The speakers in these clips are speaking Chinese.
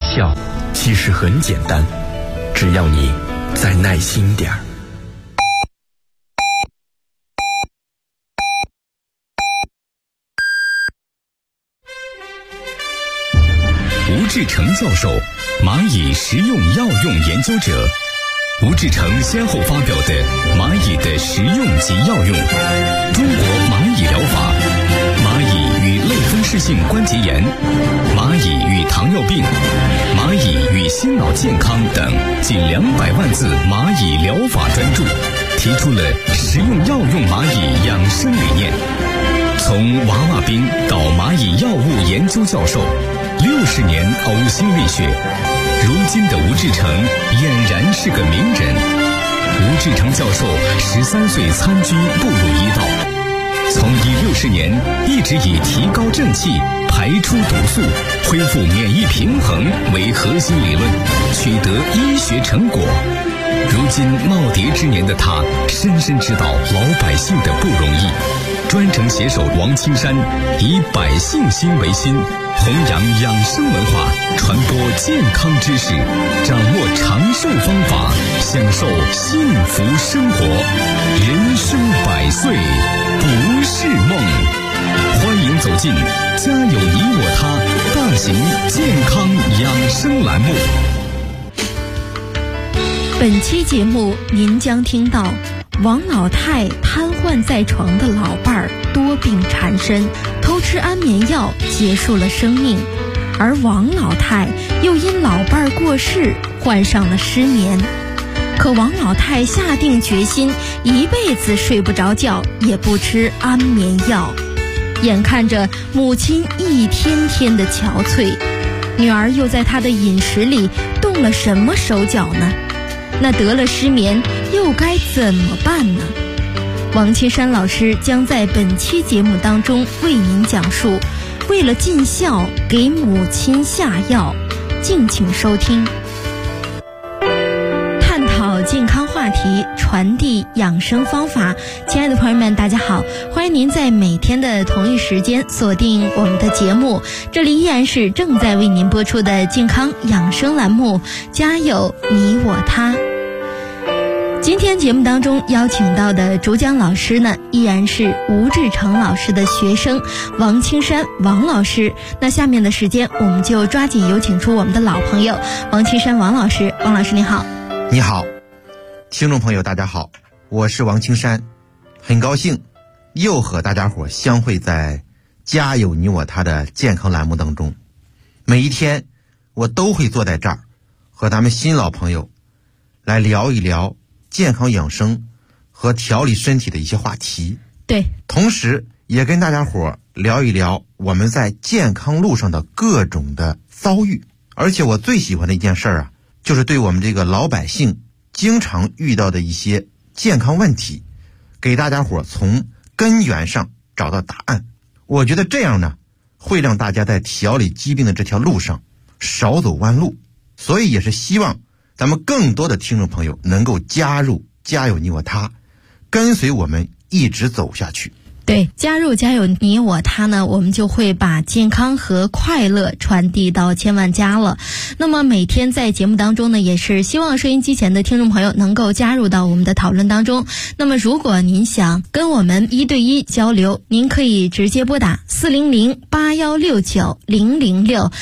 笑其实很简单，只要你再耐心点儿。 吴志成教授，蚂蚁食用药用研究者。吴志成先后发表的《蚂蚁的食用及药用》、《中国蚂蚁疗法》、《蚂蚁与类风湿性关节炎》、《蚂蚁与糖尿病》、《蚂蚁与心脑健康》等近200万字蚂蚁疗法专著，提出了食用药用蚂蚁养生理念。从娃娃兵到蚂蚁药物研究教授，60年呕心沥血，如今的吴志成俨然是个名人。吴志成教授13岁参军步入医道，从医60年一直以提高正气、排出毒素、恢复免疫平衡为核心理论，取得医学成果。如今耄耋之年的他，深深知道老百姓的不容易。专程携手王青山，以百姓心为心，弘扬养生文化，传播健康知识，掌握长寿方法，享受幸福生活。人生100岁不是梦。欢迎走进家有你我他大型健康养生栏目。 本期节目您将听到王老太瘫痪在床的老伴儿多病缠身，偷吃安眠药结束了生命，而王老太又因老伴儿过世患上了失眠。可王老太下定决心一辈子睡不着觉也不吃安眠药，眼看着母亲一天天的憔悴，女儿又在她的饮食里动了什么手脚呢？那得了失眠又该怎么办呢？王青山老师将在本期节目当中为您讲述，为了尽孝给母亲下药，敬请收听。探讨健康话题，传递养生方法。亲爱的朋友们，大家好，欢迎您在每天的同一时间锁定我们的节目，这里依然是正在为您播出的健康养生栏目，家有你我他。今天节目当中邀请到的主讲老师呢，依然是吴志成老师的学生王青山王老师。那下面的时间我们就抓紧有请出我们的老朋友王青山王老师。王老师你好。 你好，听众朋友大家好，我是王青山，很高兴又和大家伙相会在家有你我他的健康栏目当中。每一天我都会坐在这儿和咱们新老朋友来聊一聊健康养生和调理身体的一些话题。 对， 同时也跟大家伙聊一聊我们在健康路上的各种的遭遇。而且我最喜欢的一件事啊，就是对我们这个老百姓经常遇到的一些健康问题，给大家伙从根源上找到答案。我觉得这样呢，会让大家在调理疾病的这条路上少走弯路。所以也是希望咱们更多的听众朋友能够加入家有你我他，跟随我们一直走下去。 对，加入家有你我他呢，我们就会把健康和快乐传递到千万家了。那么每天在节目当中呢，也是希望收音机前的听众朋友能够加入到我们的讨论当中。那么如果您想跟我们1对1交流，您可以直接拨打400-8169-006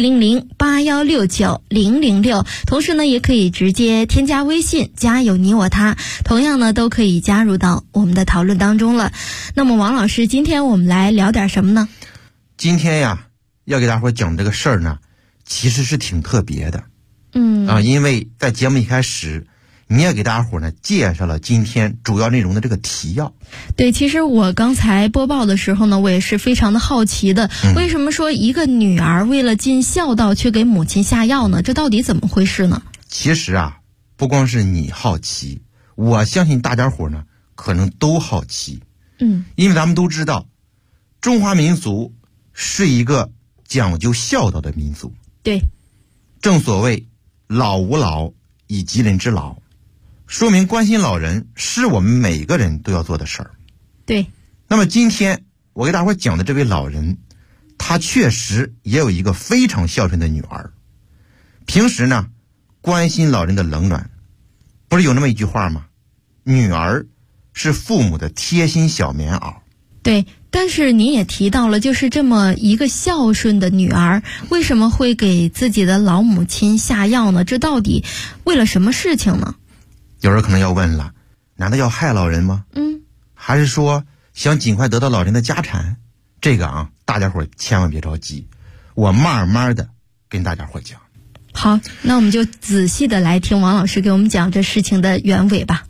400-8169-006，同时呢也可以直接添加微信家有你我他，同样呢都可以加入到我们的讨论当中了。那么王老师，今天我们来聊点什么呢？ 今天呀，要给大伙讲这个事儿呢，其实是挺特别的。因为在节目一开始，你也给大伙呢介绍了今天主要内容的这个提要。 对，其实我刚才播报的时候呢，我也是非常的好奇的，为什么说一个女儿为了尽孝道却给母亲下药呢？这到底怎么回事呢？ 其实啊，不光是你好奇，我相信大家伙呢可能都好奇。因为咱们都知道，中华民族是一个讲究孝道的民族。 对， 正所谓老吾老以及人之老，说明关心老人是我们每个人都要做的事儿。 对， 那么今天我给大伙讲的这位老人，他确实也有一个非常孝顺的女儿。 平时呢，关心老人的冷暖。不是有那么一句话吗？女儿是父母的贴心小棉袄。 对，但是您也提到了，就是这么一个孝顺的女儿，为什么会给自己的老母亲下药呢？这到底为了什么事情呢？ 有人可能要问了，难道要害老人吗？还是说想尽快得到老人的家产？这个啊，大家伙千万别着急，我慢慢的跟大家伙讲。 好，那我们就仔细的来听王老师给我们讲这事情的原委吧。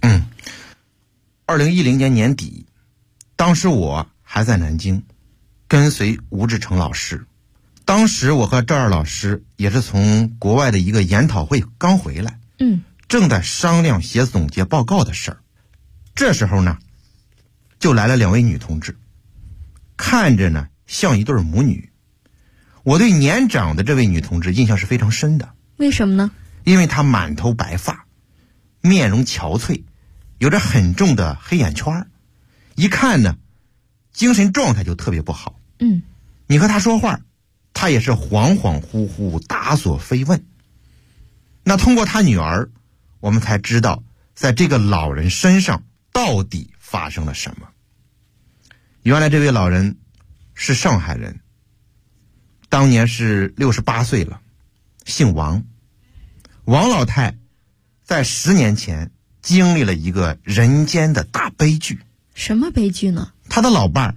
2010年年底，当时我还在南京，跟随吴志成老师。当时我和赵二老师也是从国外的一个研讨会刚回来，正在商量写总结报告的事儿。这时候呢，就来了2位女同志，看着呢像一对母女。我对年长的这位女同志印象是非常深的。 为什么呢？ 因为她满头白发，面容憔悴，有着很重的黑眼圈，一看呢精神状态就特别不好。你和她说话，她也是恍恍惚惚，答所非问。那通过她女儿，我们才知道在这个老人身上到底发生了什么。原来这位老人是上海人，当年是68岁了，姓王。王老太在10年前经历了一个人间的大悲剧。 什么悲剧呢？ 他的老伴儿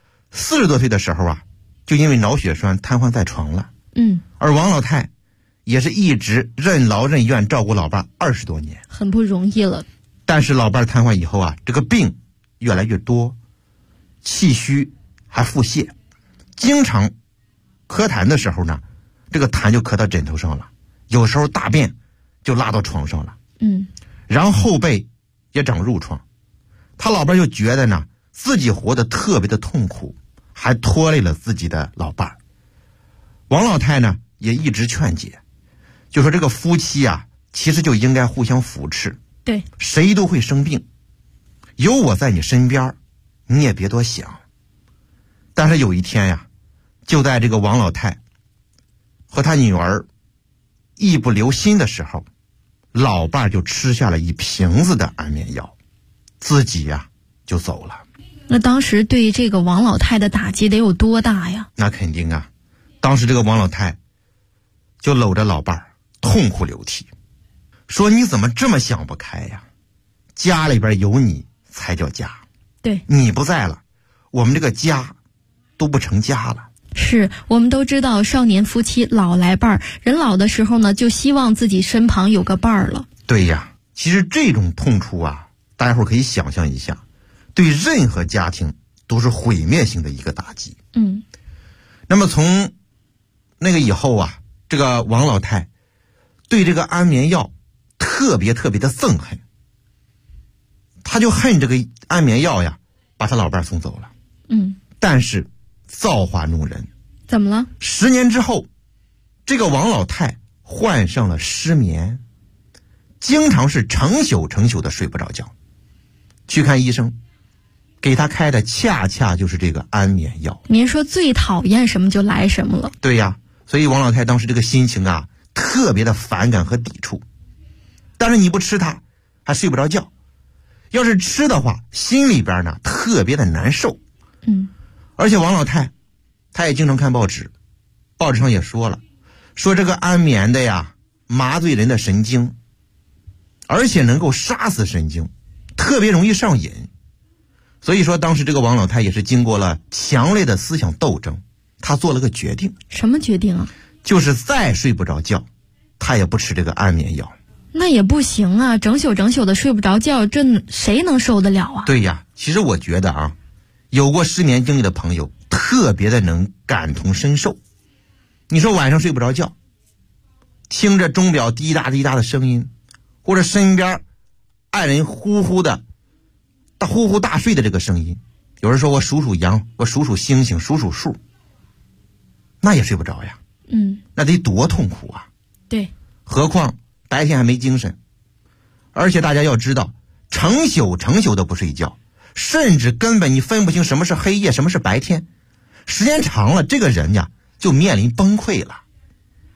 40多岁的时候啊，就因为脑血栓瘫痪在床了。而王老太也是一直任劳任怨照顾老伴20多年， 很不容易了。 但是老伴瘫痪以后啊，这个病越来越多，气虚还腹泻，经常咳痰的时候呢，这个痰就咳到枕头上了，有时候大便就拉到床上了。然后后背也长褥疮。他老伴就觉得呢自己活得特别的痛苦，还拖累了自己的老伴。王老太呢也一直劝解，就说这个夫妻啊其实就应该互相扶持。 对， 谁都会生病，有我在你身边，你也别多想。但是有一天呀，就在这个王老太和他女儿一不留心的时候，老伴就吃下了1瓶子的安眠药，自己呀就走了。 那当时对这个王老太的打击得有多大呀？ 那肯定啊，当时这个王老太就搂着老伴痛哭流涕，说你怎么这么想不开呀？家里边有你才叫家， 对， 你不在了，我们这个家都不成家了。 是，我们都知道少年夫妻老来伴儿，人老的时候呢就希望自己身旁有个伴儿了。 对呀，其实这种痛楚啊，大家伙可以想象一下，对任何家庭都是毁灭性的一个打击。那么从那个以后啊，这个王老太对这个安眠药特别特别的憎恨，他就恨这个安眠药呀把他老伴送走了。但是造化弄人， 怎么了 ？10年之后，这个王老太患上了失眠，经常是成宿的睡不着觉。去看医生，给他开的恰恰就是这个安眠药。 您说最讨厌什么就来什么了。 对呀，所以王老太当时这个心情啊特别的反感和抵触。但是你不吃它还睡不着觉，要是吃的话心里边呢特别的难受。而且王老太她也经常看报纸，报纸上也说了，说这个安眠的呀麻醉人的神经，而且能够杀死神经，特别容易上瘾。所以说当时这个王老太也是经过了强烈的思想斗争，她做了个决定。 什么决定啊？ 就是再睡不着觉她也不吃这个安眠药。 那也不行啊，整宿的睡不着觉，这谁能受得了啊？ 对呀，其实我觉得啊，有过失眠经历的朋友特别的能感同身受。你说晚上睡不着觉，听着钟表滴答滴答的声音，或者身边爱人呼呼大睡的这个声音，有人说我数数羊，我数数星星，数数数，那也睡不着呀。那得多痛苦啊。 对， 何况白天还没精神。而且大家要知道，成宿的不睡觉，甚至根本你分不清什么是黑夜，什么是白天，时间长了这个人呀就面临崩溃了。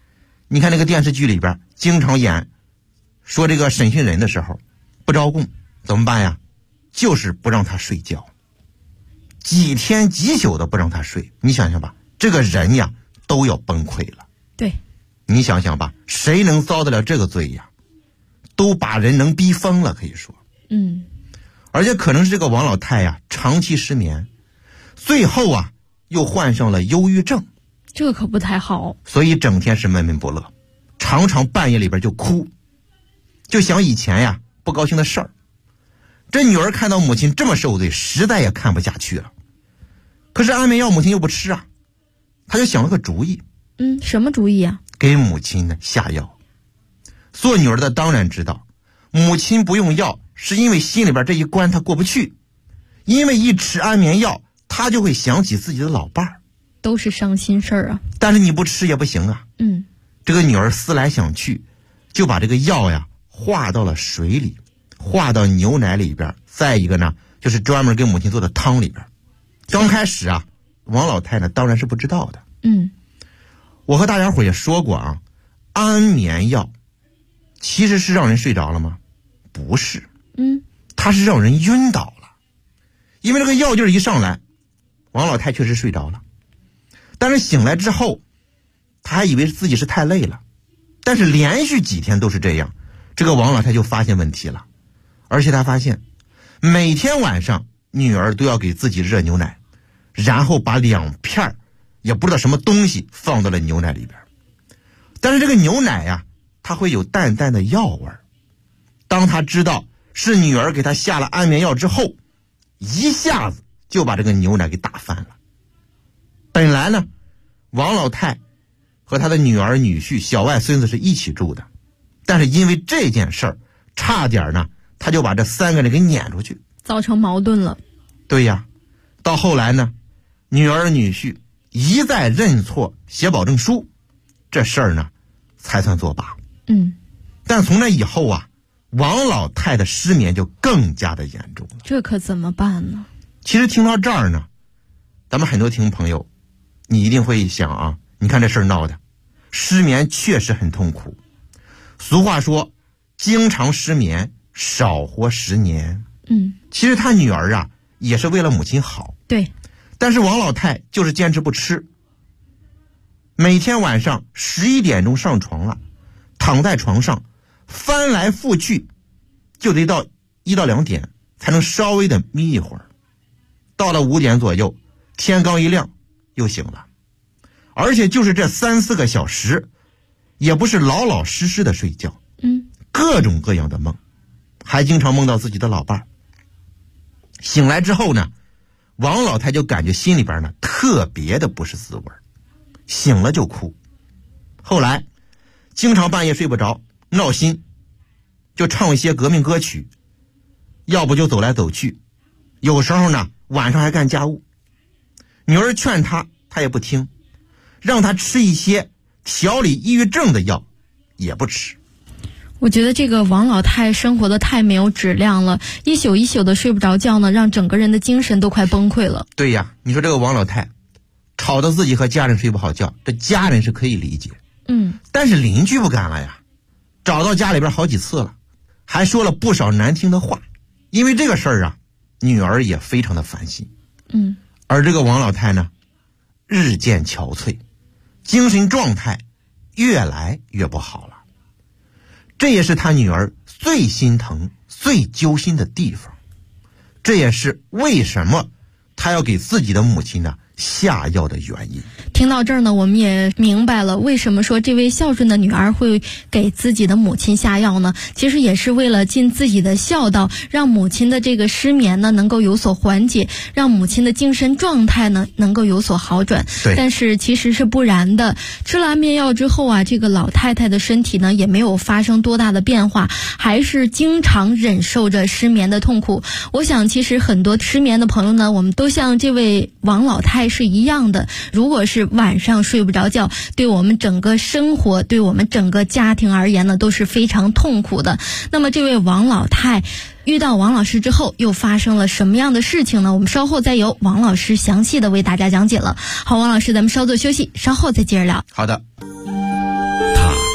你看那个电视剧里边经常演说这个审讯人的时候不招供怎么办呀？就是不让他睡觉，几天几宿的不让他睡。你想想吧，这个人呀都要崩溃了。 对， 你想想吧，谁能遭得了这个罪呀？都把人能逼疯了，可以说。而且可能是这个王老太呀长期失眠，最后啊又患上了忧郁症， 这可不太好。 所以整天是闷闷不乐，常常半夜里边就哭，就想以前呀不高兴的事儿。这女儿看到母亲这么受罪，实在也看不下去了。可是安眠药母亲又不吃啊，她就想了个主意。 什么主意啊？ 给母亲呢下药。做女儿的当然知道，母亲不用药是因为心里边这一关她过不去，因为一吃安眠药她就会想起自己的老伴儿， 都是伤心事儿啊。 但是你不吃也不行啊。这个女儿思来想去，就把这个药呀化到了水里，化到牛奶里边，再一个呢就是专门给母亲做的汤里边。刚开始啊王老太呢当然是不知道的。我和大家伙也说过啊，安眠药其实是让人睡着了吗？不是。它是让人晕倒了。因为这个药劲儿一上来，王老太确实睡着了，但是醒来之后他还以为自己是太累了，但是连续几天都是这样，这个王老太就发现问题了。而且他发现每天晚上女儿都要给自己热牛奶，然后把2片也不知道什么东西放到了牛奶里边。但是这个牛奶呀它会有淡淡的药味。当他知道是女儿给他下了安眠药之后，一下子就把这个牛奶给打翻了。本来呢王老太和他的女儿女婿小外孙子是一起住的，但是因为这件事儿差点呢他就把这3个人给撵出去， 造成矛盾了。 对呀，到后来呢女儿女婿一再认错写保证书，这事儿呢才算作罢。但从那以后啊王老太的失眠就更加的严重了。 这可怎么办呢？ 其实听到这儿呢，咱们很多听众朋友你一定会想啊，你看这事儿闹的，失眠确实很痛苦。俗话说经常失眠少活10年。其实他女儿啊也是为了母亲好。 对。 但是王老太就是坚持不吃，每天晚上11点钟上床了，躺在床上翻来覆去就得到1到2点才能稍微的眯一会儿，到了5点左右天刚一亮又醒了。而且就是这3、4个小时也不是老老实实的睡觉，各种各样的梦，还经常梦到自己的老伴儿。醒来之后呢王老太就感觉心里边呢特别的不是滋味，醒了就哭。后来经常半夜睡不着闹心，就唱一些革命歌曲，要不就走来走去，有时候呢晚上还干家务。女儿劝他他也不听，让他吃一些调理抑郁症的药也不吃。 我觉得这个王老太生活的太没有质量了，一宿一宿的睡不着觉呢，让整个人的精神都快崩溃了。 对呀，你说这个王老太吵得自己和家人睡不好觉，这家人是可以理解，但是邻居不干了呀，找到家里边好几次了，还说了不少难听的话。因为这个事儿啊，女儿也非常的烦心。而这个王老太呢日渐憔悴，精神状态越来越不好了。这也是他女儿最心疼最揪心的地方，这也是为什么他要给自己的母亲呢下药的原因。 听到这儿呢，我们也明白了为什么说这位孝顺的女儿会给自己的母亲下药呢？其实也是为了尽自己的孝道，让母亲的这个失眠呢能够有所缓解，让母亲的精神状态呢能够有所好转。 对。 但是其实是不然的，吃了安眠药之后啊，这个老太太的身体呢也没有发生多大的变化，还是经常忍受着失眠的痛苦。我想其实很多失眠的朋友呢，我们都像这位王老太是一样的，如果是晚上睡不着觉，对我们整个生活，对我们整个家庭而言呢都是非常痛苦的。那么这位王老太遇到王老师之后又发生了什么样的事情呢？我们稍后再由王老师详细的为大家讲解了。好，王老师咱们稍作休息，稍后再接着聊。 好的。 他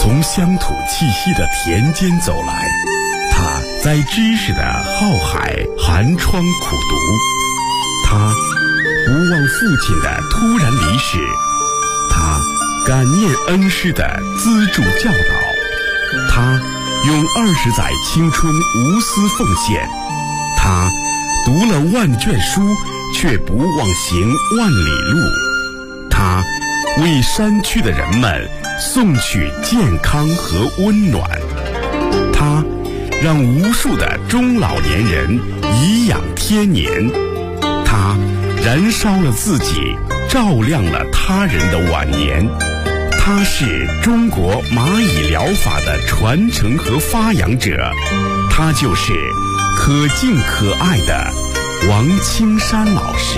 从乡土气息的田间走来，他在知识的浩海寒窗苦读，他不忘父亲的突然离世，他感念恩师的资助教导，他用20载青春无私奉献，他读了万卷书却不忘行万里路，他为山区的人们送去健康和温暖，他让无数的中老年人颐养天年，他燃烧了自己，照亮了他人的晚年，他是中国蚂蚁疗法的传承和发扬者，他就是可敬可爱的王青山老师。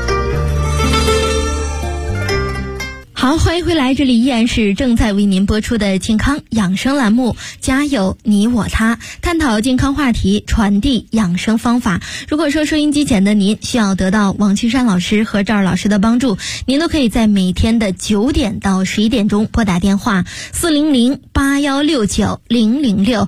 好，欢迎回来，这里依然是正在为您播出的健康养生栏目，家有你我他，探讨健康话题，传递养生方法。如果说收音机前的您需要得到王青山老师和赵老师的帮助，您都可以在每天的9点到11点钟拨打电话400-8169-006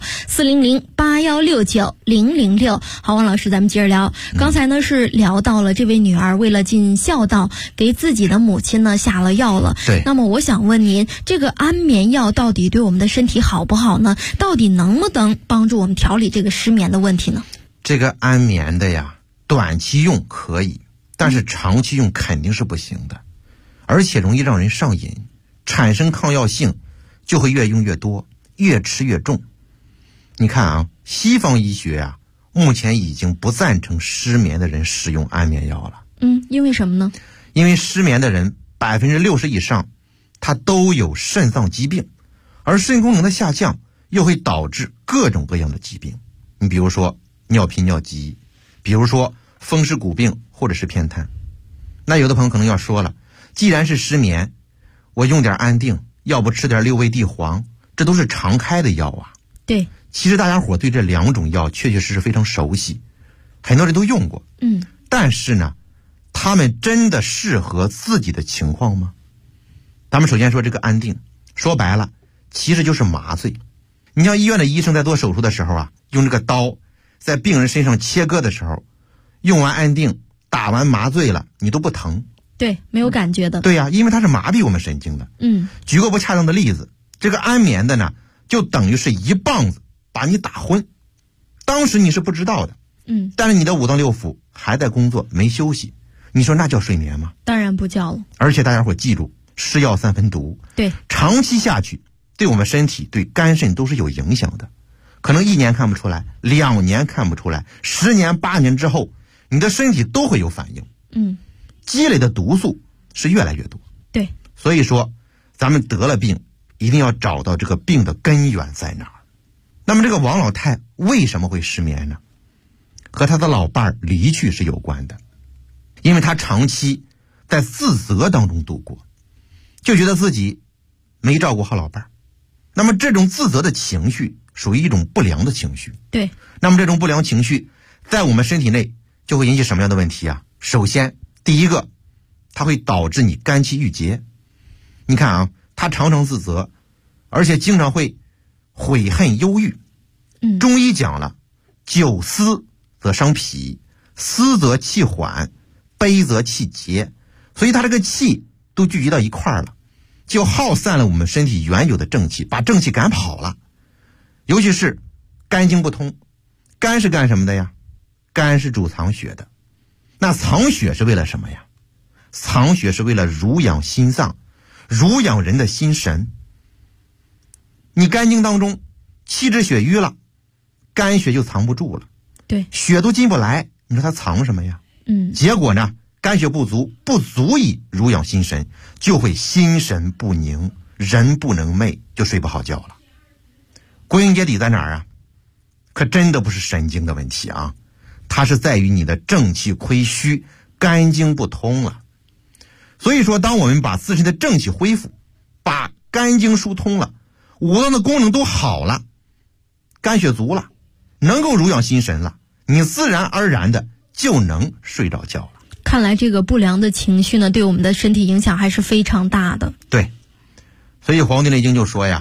400-8169-006。好，王老师，咱们接着聊。刚才呢是聊到了这位女儿为了尽孝道，给自己的母亲呢下了药了。 对， 那么我想问您，这个安眠药到底对我们的身体好不好呢？到底能不能帮助我们调理这个失眠的问题呢？ 这个安眠的呀，短期用可以，但是长期用肯定是不行的，而且容易让人上瘾，产生抗药性，就会越用越多，越吃越重。你看啊，西方医学啊，目前已经不赞成失眠的人使用安眠药了。 因为什么呢？ 因为失眠的人60%以上，他都有肾脏疾病，而肾功能的下降又会导致各种各样的疾病。你比如说尿频尿急，比如说风湿骨病或者是偏瘫。那有的朋友可能要说了，既然是失眠，我用点安定，要不吃点六味地黄，这都是常开的药啊。 对， 其实大家伙对这2种药确确实实非常熟悉，很多人都用过。但是呢，他们真的适合自己的情况吗？咱们首先说这个安定，说白了其实就是麻醉。你像医院的医生在做手术的时候啊，用这个刀在病人身上切割的时候，用完安定打完麻醉了，你都不疼。 对，没有感觉的。 对呀，因为它是麻痹我们神经的。举个不恰当的例子，这个安眠的呢，就等于是一棒子把你打昏，当时你是不知道的。但是你的5脏6腑还在工作，没休息，你说那叫睡眠吗？ 当然不叫了。 而且大家伙记住，是药3分毒。 对， 长期下去对我们身体对肝肾都是有影响的，可能1年看不出来，2年看不出来，10年8年之后你的身体都会有反应。积累的毒素是越来越多。 对， 所以说咱们得了病一定要找到这个病的根源在哪儿。那么这个王老太为什么会失眠呢？和他的老伴离去是有关的，因为他长期在自责当中度过，就觉得自己没照顾好老伴。那么这种自责的情绪属于一种不良的情绪。 对， 那么这种不良情绪在我们身体内就会引起什么样的问题啊？首先第一个，它会导致你肝气郁结。你看啊，他常常自责，而且经常会悔恨忧郁。中医讲了，久思则伤脾，思则气缓，悲则气结，所以他这个气都聚集到一块儿了，就耗散了我们身体原有的正气，把正气赶跑了。尤其是肝经不通，肝是干什么的呀？肝是主藏血的。那藏血是为了什么呀？藏血是为了濡养心脏，濡养人的心神。你肝经当中气滞血瘀了，肝血就藏不住了。 对， 血都进不来，你说它藏什么呀？结果呢，肝血不足以濡养心神，就会心神不宁，人不能寐，就睡不好觉了。归根结底在哪儿啊？可真的不是神经的问题啊，它是在于你的正气亏虚，肝经不通了。所以说，当我们把自身的正气恢复，把肝经疏通了，5脏的功能都好了，肝血足了，能够濡养心神了，你自然而然的就能睡着觉了。 看来这个不良的情绪呢，对我们的身体影响还是非常大的。 对，所以《黄帝内经》就说呀，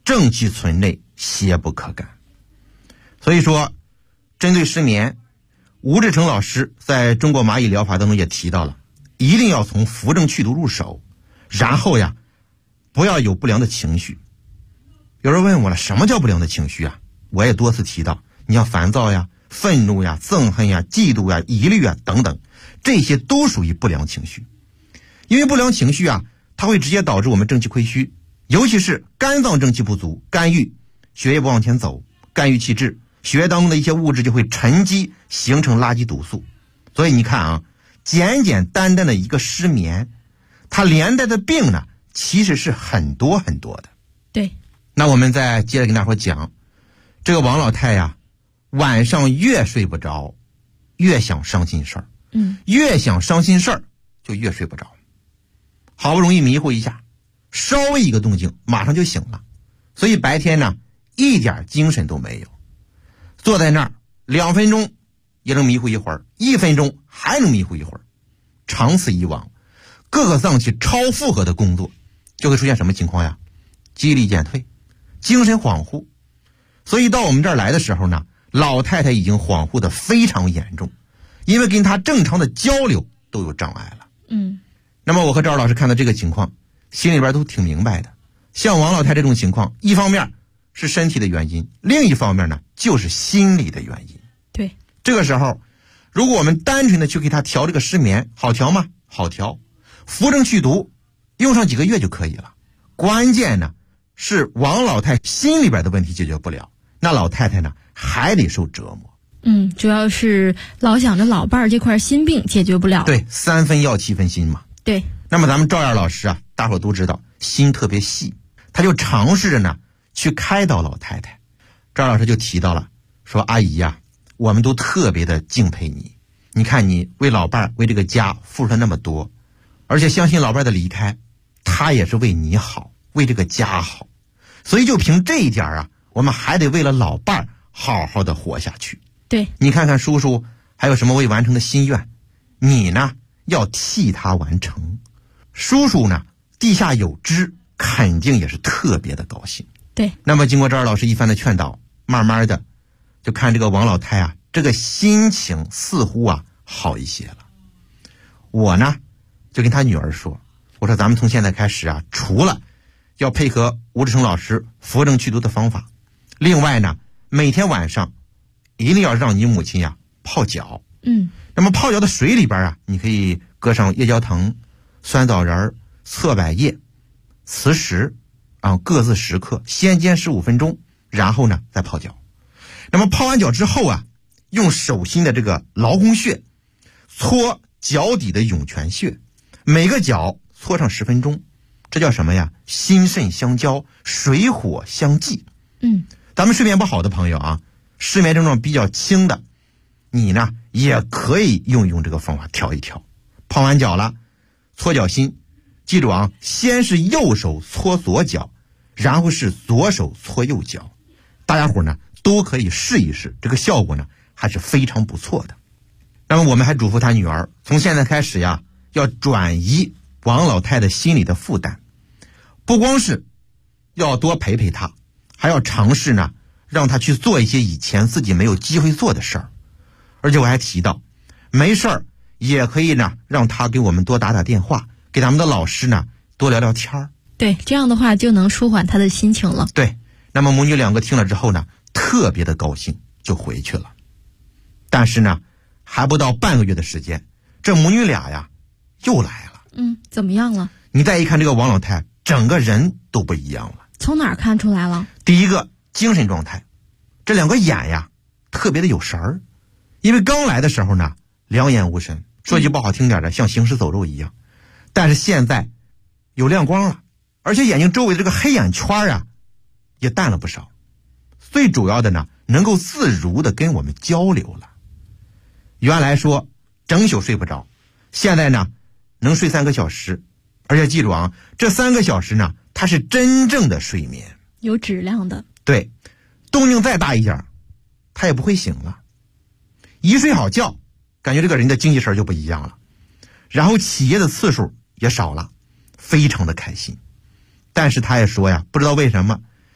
正气存内，邪不可干。所以说，针对失眠，吴志成老师在中国蚂蚁疗法当中也提到了，一定要从扶正祛毒入手，然后呀，不要有不良的情绪。有人问我了，什么叫不良的情绪啊？我也多次提到，你像烦躁呀、愤怒呀、憎恨呀、嫉妒呀、疑虑啊等等，这些都属于不良情绪。因为不良情绪啊，它会直接导致我们正气亏虚，尤其是肝脏正气不足，肝郁，血液不往前走，肝郁气滞，血液当中的一些物质就会沉积，形成垃圾毒素。所以你看啊，简简单单的一个失眠，它连带的病呢，其实是很多很多的。 对， 那我们再接着跟大伙讲，这个王老太呀，晚上越睡不着，越想伤心事儿，越想伤心事儿就越睡不着。好不容易迷糊一下，稍微一个动静马上就醒了，所以白天呢一点精神都没有，坐在那儿2分钟也能迷糊一会儿，1分钟还能迷糊一会儿，长此以往，各个脏器超负荷的工作，就会出现什么情况呀？记忆力减退，精神恍惚。所以到我们这儿来的时候呢，老太太已经恍惚的非常严重，因为跟她正常的交流都有障碍了。那么我和赵老师看到这个情况，心里边都挺明白的。像王老太这种情况，一方面是身体的原因，另一方面呢就是心理的原因。 对， 这个时候如果我们单纯的去给他调这个失眠，好调吗？好调，扶正祛毒用上几个月就可以了。关键呢是王老太心里边的问题解决不了，那老太太呢还得受折磨。 主要是老想着老伴儿这块心病解决不了。 对，3分药7分心嘛。 对， 那么咱们赵燕老师啊，大伙都知道心特别细，他就尝试着呢去开导老太太。赵老师就提到了，说阿姨呀，我们都特别的敬佩你，你看你为老伴儿为这个家付出了那么多，而且相信老伴儿的离开，他也是为你好，为这个家好，所以就凭这一点啊，我们还得为了老伴儿好好的活下去。 对， 你看看叔叔还有什么未完成的心愿，你呢要替他完成。叔叔呢地下有知，肯定也是特别的高兴。 对， 那么经过赵老师一番的劝导，慢慢的就看这个王老太啊，这个心情似乎啊好一些了。我呢就跟他女儿说，我说咱们从现在开始啊，除了要配合吴志成老师扶正祛毒的方法，另外呢每天晚上一定要让你母亲呀泡脚。那么泡脚的水里边啊，你可以搁上夜交藤、酸枣仁、侧柏叶、磁石啊，各自10克，先煎15分钟，然后呢再泡脚。那么泡完脚之后啊，用手心的这个劳宫穴搓脚底的涌泉穴，每个脚搓上10分钟，这叫什么呀？心肾相交，水火相济。咱们睡眠不好的朋友啊，失眠症状比较轻的，你呢也可以用一用这个方法调一调。泡完脚了，搓脚心，记住啊，先是右手搓左脚，然后是左手搓右脚。大家伙呢都可以试一试，这个效果呢还是非常不错的。那么我们还嘱咐他女儿，从现在开始呀，要转移王老太的心理的负担，不光是要多陪陪她，还要尝试呢让她去做一些以前自己没有机会做的事儿。而且我还提到，没事儿也可以呢让她给我们多打打电话，给咱们的老师呢多聊聊天儿。 对，这样的话就能舒缓她的心情了。 对，那么母女2个听了之后呢，特别的高兴，就回去了。但是呢还不到半个月的时间，这母女俩呀又来了。 怎么样了？ 你再一看这个王老太，整个人都不一样了。 从哪儿看出来了？ 第一个，精神状态，这2个眼呀特别的有神儿。因为刚来的时候呢两眼无神，说句不好听点的，像行尸走肉一样。但是现在有亮光了，而且眼睛周围的这个黑眼圈啊也淡了不少。最主要的呢，能够自如的跟我们交流了。原来说整宿睡不着，现在呢能睡3个小时，而且记住啊，这3个小时呢它是真正的睡眠， 有质量的。 对，动静再大一点他也不会醒了。一睡好觉，感觉这个人的精气神就不一样了，然后起夜的次数也少了，非常的开心。但是他也说呀，不知道为什么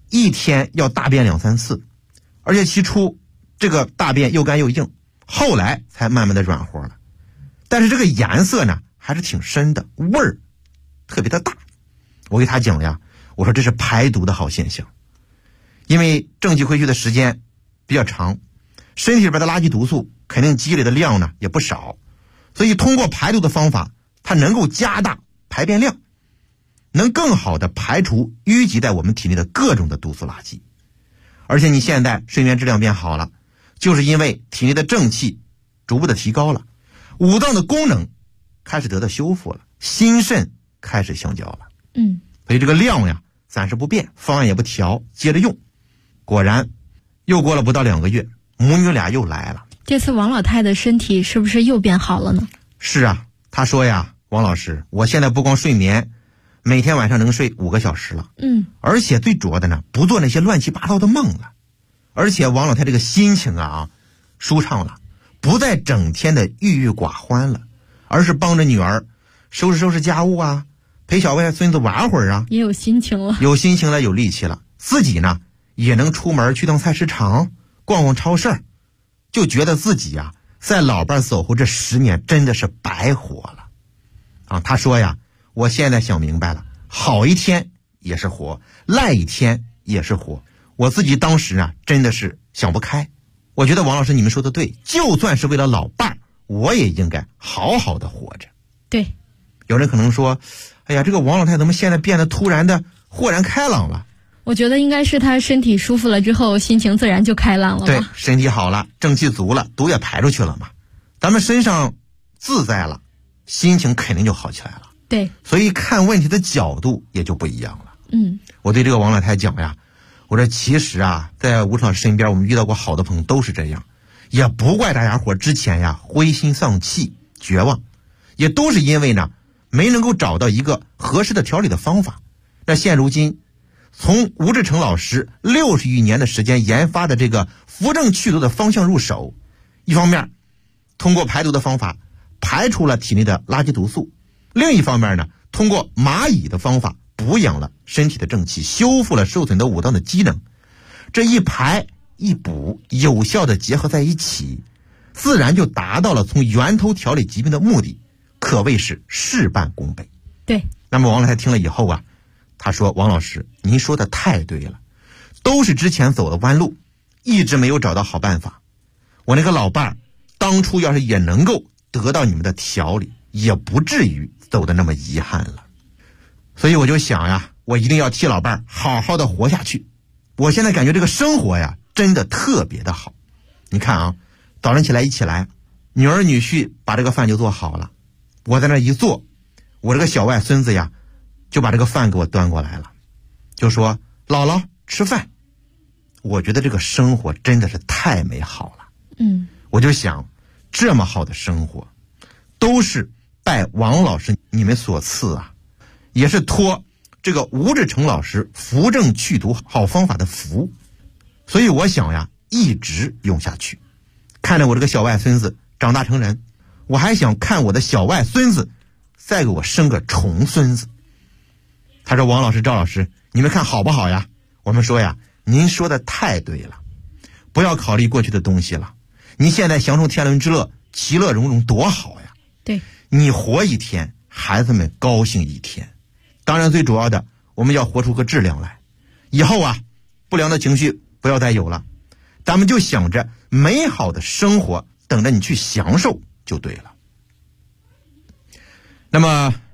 一天要大便2-3次，而且起初这个大便又干又硬，后来才慢慢的软和了。但是这个颜色呢还是挺深的，味儿特别的大。我给他讲了呀，我说这是排毒的好现象，因为正气亏虚的时间比较长，身体里边的垃圾毒素肯定积累的量呢也不少，所以通过排毒的方法，它能够加大排便量，能更好的排除淤积在我们体内的各种的毒素垃圾。而且你现在睡眠质量变好了，就是因为体内的正气逐步的提高了，五脏的功能开始得到修复了，心肾开始相交了。所以这个量呀暂时不变，方案也不调，接着用。果然又过了不到2个月，母女俩又来了。 这次王老太的身体是不是又变好了呢？ 是啊，她说呀，王老师，我现在不光睡眠，每天晚上能睡5个小时了。而且最主要的呢，不做那些乱七八糟的梦了。而且王老太这个心情啊舒畅了，不再整天的郁郁寡欢了，而是帮着女儿收拾收拾家务啊，陪小外孙子玩会儿啊， 也有心情了， 有心情了，有力气了，自己呢也能出门去趟菜市场，逛逛超市，就觉得自己呀在老伴守候这10年真的是白活了啊。他说呀，我现在想明白了，好一天也是活，赖一天也是活。我自己当时啊真的是想不开，我觉得王老师你们说的对，就算是为了老伴儿，我也应该好好的活着。 对， 有人可能说，哎呀，这个王老太怎么现在变得突然的豁然开朗了？ 我觉得应该是她身体舒服了之后，心情自然就开朗了吧。 对，身体好了，正气足了，毒也排出去了嘛，咱们身上自在了，心情肯定就好起来了。 对， 所以看问题的角度也就不一样了。我对这个王老太讲呀，我说其实啊，在吴老师身边我们遇到过好多朋友都是这样，也不怪大家伙之前呀灰心丧气绝望，也都是因为呢没能够找到一个合适的调理的方法。那现如今从吴志成老师60余年的时间研发的这个扶正祛毒的方向入手，一方面通过排毒的方法排除了体内的垃圾毒素，另一方面呢，通过蚂蚁的方法补养了身体的正气，修复了受损的五脏的机能。这一排一补有效的结合在一起，自然就达到了从源头调理疾病的目的，可谓是事半功倍。 对， 那么王老太听了以后啊，他说，王老师您说的太对了，都是之前走的弯路，一直没有找到好办法。我那个老伴儿当初要是也能够得到你们的调理，也不至于走的那么遗憾了。所以我就想呀，我一定要替老伴儿好好的活下去。我现在感觉这个生活呀真的特别的好。你看啊，早上起来一起来，女儿女婿把这个饭就做好了，我在那一坐，我这个小外孙子呀就把这个饭给我端过来了，就说姥姥吃饭。我觉得这个生活真的是太美好了。我就想，这么好的生活都是拜王老师你们所赐啊，也是托这个吴志成老师扶正祛毒好方法的福。所以我想呀，一直用下去，看着我这个小外孙子长大成人，我还想看我的小外孙子再给我生个重孙子。他说，王老师赵老师你们看好不好呀？我们说呀，您说的太对了，不要考虑过去的东西了，你现在享受天伦之乐，其乐融融多好呀。 对， 你活一天，孩子们高兴一天。当然最主要的，我们要活出个质量来。以后啊，不良的情绪不要再有了，咱们就想着美好的生活等着你去享受就对了。那么